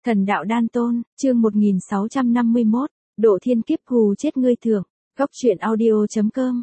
Thần đạo đan tôn, chương 1651, độ thiên kiếp hù chết ngươi thượng, góc truyện audio.com,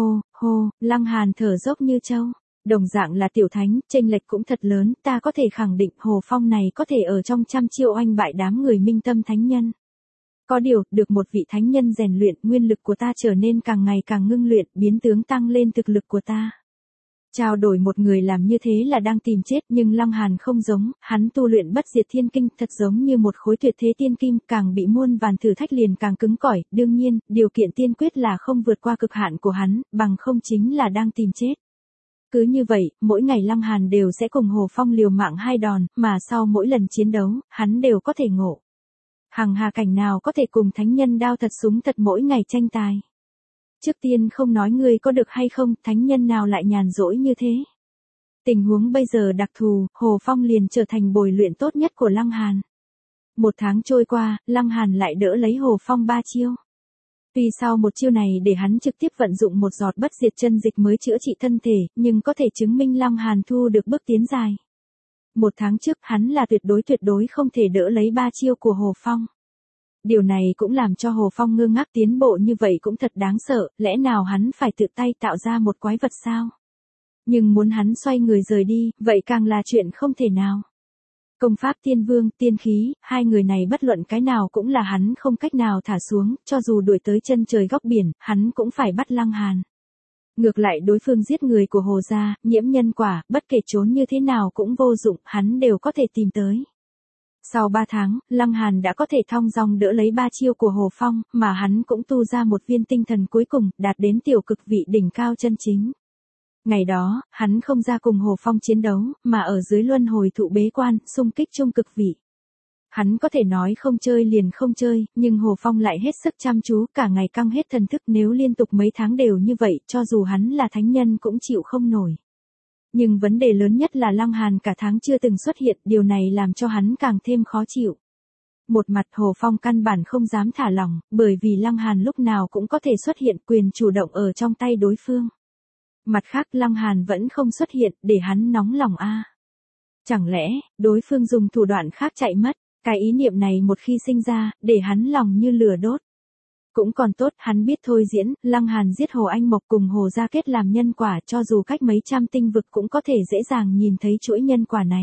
hô, Lăng Hàn thở dốc như trâu, đồng dạng là tiểu thánh, chênh lệch cũng thật lớn, ta có thể khẳng định Hồ Phong này có thể ở trong trăm triệu oanh bại đám người minh tâm thánh nhân. Có điều, được một vị thánh nhân rèn luyện, nguyên lực của ta trở nên càng ngày càng ngưng luyện, biến tướng tăng lên thực lực của ta. Trao đổi một người làm như thế là đang tìm chết, nhưng Lăng Hàn không giống, hắn tu luyện bất diệt thiên kinh, thật giống như một khối tuyệt thế tiên kim, càng bị muôn vàn thử thách liền càng cứng cỏi, đương nhiên, điều kiện tiên quyết là không vượt qua cực hạn của hắn, bằng không chính là đang tìm chết. Cứ như vậy, mỗi ngày Lăng Hàn đều sẽ cùng Hồ Phong liều mạng 2 đòn, mà sau mỗi lần chiến đấu, hắn đều có thể ngộ. Hằng hà cảnh nào có thể cùng thánh nhân đao thật súng thật mỗi ngày tranh tài. Trước tiên không nói ngươi có được hay không, thánh nhân nào lại nhàn rỗi như thế. Tình huống bây giờ đặc thù, Hồ Phong liền trở thành bồi luyện tốt nhất của Lăng Hàn. 1 tháng trôi qua, Lăng Hàn lại đỡ lấy Hồ Phong 3 chiêu. Tuy sau một chiêu này để hắn trực tiếp vận dụng một giọt bất diệt chân dịch mới chữa trị thân thể, nhưng có thể chứng minh Lăng Hàn thu được bước tiến dài. 1 tháng trước hắn là tuyệt đối không thể đỡ lấy 3 chiêu của Hồ Phong. Điều này cũng làm cho Hồ Phong ngơ ngác, tiến bộ như vậy cũng thật đáng sợ, lẽ nào hắn phải tự tay tạo ra một quái vật sao? Nhưng muốn hắn xoay người rời đi, vậy càng là chuyện không thể nào. Công pháp tiên vương, tiên khí, hai người này bất luận cái nào cũng là hắn không cách nào thả xuống, cho dù đuổi tới chân trời góc biển, hắn cũng phải bắt Lăng Hàn. Ngược lại đối phương giết người của Hồ gia, nhiễm nhân quả, bất kể trốn như thế nào cũng vô dụng, hắn đều có thể tìm tới. Sau 3 tháng, Lăng Hàn đã có thể thong dong đỡ lấy 3 chiêu của Hồ Phong, mà hắn cũng tu ra một viên tinh thần cuối cùng, đạt đến tiểu cực vị đỉnh cao chân chính. Ngày đó, hắn không ra cùng Hồ Phong chiến đấu, mà ở dưới luân hồi thụ bế quan, xung kích trung cực vị. Hắn có thể nói không chơi liền không chơi, nhưng Hồ Phong lại hết sức chăm chú, cả ngày căng hết thần thức, nếu liên tục mấy tháng đều như vậy, cho dù hắn là thánh nhân cũng chịu không nổi. Nhưng vấn đề lớn nhất là Lăng Hàn cả tháng chưa từng xuất hiện, điều này làm cho hắn càng thêm khó chịu. Một mặt Hồ Phong căn bản không dám thả lỏng, bởi vì Lăng Hàn lúc nào cũng có thể xuất hiện, quyền chủ động ở trong tay đối phương. Mặt khác Lăng Hàn vẫn không xuất hiện, để hắn nóng lòng a. Chẳng lẽ, đối phương dùng thủ đoạn khác chạy mất, cái ý niệm này một khi sinh ra, để hắn lòng như lửa đốt. Cũng còn tốt, hắn biết thôi diễn, Lăng Hàn giết Hồ Anh Mộc cùng Hồ gia kết làm nhân quả, cho dù cách mấy trăm tinh vực cũng có thể dễ dàng nhìn thấy chuỗi nhân quả này.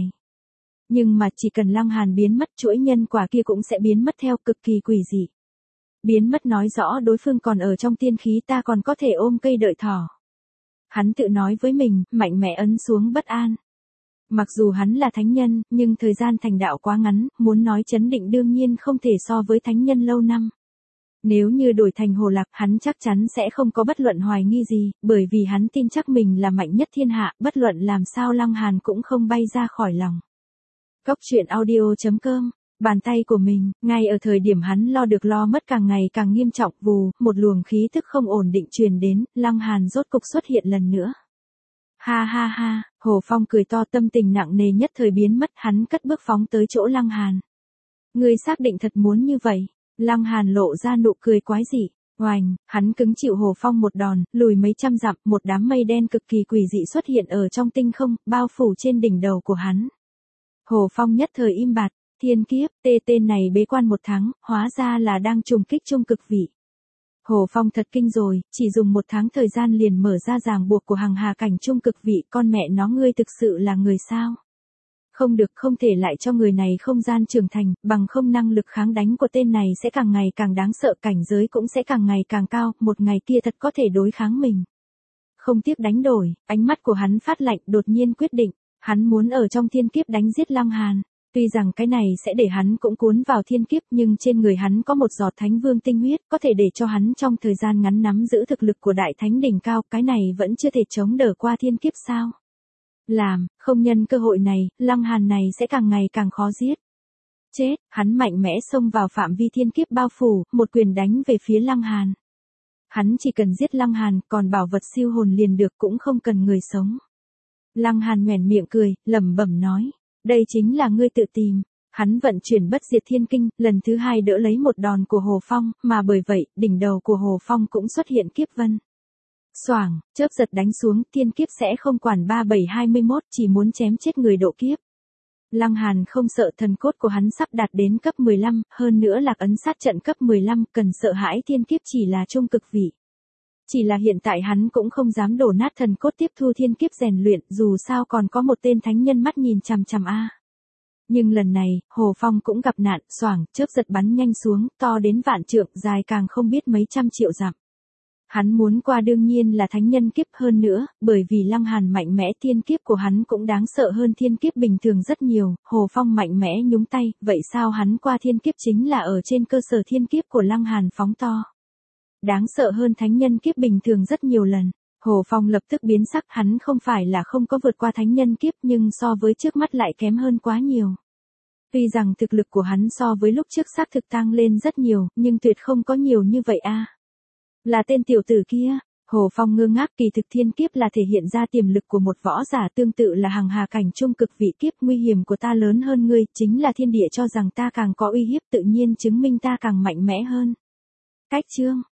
Nhưng mà chỉ cần Lăng Hàn biến mất, chuỗi nhân quả kia cũng sẽ biến mất theo, cực kỳ quỷ dị. Biến mất nói rõ đối phương còn ở trong tiên khí, ta còn có thể ôm cây đợi thỏ. Hắn tự nói với mình, mạnh mẽ ấn xuống bất an. Mặc dù hắn là thánh nhân, nhưng thời gian thành đạo quá ngắn, muốn nói chấn định đương nhiên không thể so với thánh nhân lâu năm. Nếu như đổi thành Hồ Lạc, hắn chắc chắn sẽ không có bất luận hoài nghi gì, bởi vì hắn tin chắc mình là mạnh nhất thiên hạ, bất luận làm sao Lăng Hàn cũng không bay ra khỏi lòng. Góc truyện audio.com, bàn tay của mình, ngay ở thời điểm hắn lo được lo mất càng ngày càng nghiêm trọng, vù, một luồng khí thức không ổn định truyền đến, Lăng Hàn rốt cục xuất hiện lần nữa. Ha, Hồ Phong cười to, tâm tình nặng nề nhất thời biến mất, hắn cất bước phóng tới chỗ Lăng Hàn. Ngươi xác định thật muốn như vậy? Lăng Hàn lộ ra nụ cười quái dị, oành, hắn cứng chịu Hồ Phong một đòn, lùi mấy trăm dặm, một đám mây đen cực kỳ quỷ dị xuất hiện ở trong tinh không, bao phủ trên đỉnh đầu của hắn. Hồ Phong nhất thời im bặt, thiên kiếp, tên này bế quan 1 tháng, hóa ra là đang trùng kích trung cực vị. Hồ Phong thật kinh rồi, chỉ dùng 1 tháng thời gian liền mở ra ràng buộc của hằng hà cảnh trung cực vị, con mẹ nó, ngươi thực sự là người sao? Không được, không thể lại cho người này không gian trưởng thành, bằng không năng lực kháng đánh của tên này sẽ càng ngày càng đáng sợ, cảnh giới cũng sẽ càng ngày càng cao, một ngày kia thật có thể đối kháng mình. Không tiếc đánh đổi, ánh mắt của hắn phát lạnh, đột nhiên quyết định, hắn muốn ở trong thiên kiếp đánh giết Lăng Hàn. Tuy rằng cái này sẽ để hắn cũng cuốn vào thiên kiếp, nhưng trên người hắn có một giọt thánh vương tinh huyết, có thể để cho hắn trong thời gian ngắn nắm giữ thực lực của đại thánh đỉnh cao, cái này vẫn chưa thể chống đỡ qua thiên kiếp sao? Không nhân cơ hội này, Lăng Hàn này sẽ càng ngày càng khó giết. Chết, hắn mạnh mẽ xông vào phạm vi thiên kiếp bao phủ, một quyền đánh về phía Lăng Hàn. Hắn chỉ cần giết Lăng Hàn, còn bảo vật siêu hồn liền được, cũng không cần người sống. Lăng Hàn nhoẻn miệng cười, lẩm bẩm nói, đây chính là ngươi tự tìm. Hắn vận chuyển bất diệt thiên kinh, lần thứ 2 đỡ lấy một đòn của Hồ Phong, mà bởi vậy, đỉnh đầu của Hồ Phong cũng xuất hiện kiếp vân. Xoảng, chớp giật đánh xuống, thiên kiếp sẽ không quản 3721, chỉ muốn chém chết người độ kiếp. Lăng Hàn không sợ thần cốt của hắn sắp đạt đến cấp 15, hơn nữa lạc ấn sát trận cấp 15, cần sợ hãi thiên kiếp chỉ là trung cực vị. Chỉ là hiện tại hắn cũng không dám đổ nát thần cốt tiếp thu thiên kiếp rèn luyện, dù sao còn có một tên thánh nhân mắt nhìn chằm chằm a. Nhưng lần này, Hồ Phong cũng gặp nạn, xoảng, chớp giật bắn nhanh xuống, to đến vạn trượng, dài càng không biết mấy trăm triệu dặm. Hắn muốn qua đương nhiên là thánh nhân kiếp hơn nữa, bởi vì Lăng Hàn mạnh mẽ, thiên kiếp của hắn cũng đáng sợ hơn thiên kiếp bình thường rất nhiều. Hồ Phong mạnh mẽ nhúng tay, vậy sao hắn qua thiên kiếp chính là ở trên cơ sở thiên kiếp của Lăng Hàn phóng to. Đáng sợ hơn thánh nhân kiếp bình thường rất nhiều lần. Hồ Phong lập tức biến sắc, hắn không phải là không có vượt qua thánh nhân kiếp nhưng so với trước mắt lại kém hơn quá nhiều. Tuy rằng thực lực của hắn so với lúc trước xác thực tăng lên rất nhiều, nhưng tuyệt không có nhiều như vậy a. Là tên tiểu tử kia. Hồ Phong ngơ ngác, kỳ thực thiên kiếp là thể hiện ra tiềm lực của một võ giả, tương tự là hàng hà cảnh trung cực vị kiếp, nguy hiểm của ta lớn hơn ngươi, chính là thiên địa cho rằng ta càng có uy hiếp, tự nhiên chứng minh ta càng mạnh mẽ hơn. Cách chương